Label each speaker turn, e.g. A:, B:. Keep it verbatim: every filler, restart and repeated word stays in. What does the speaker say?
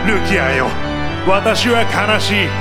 A: ルキアよ、私は悲しい。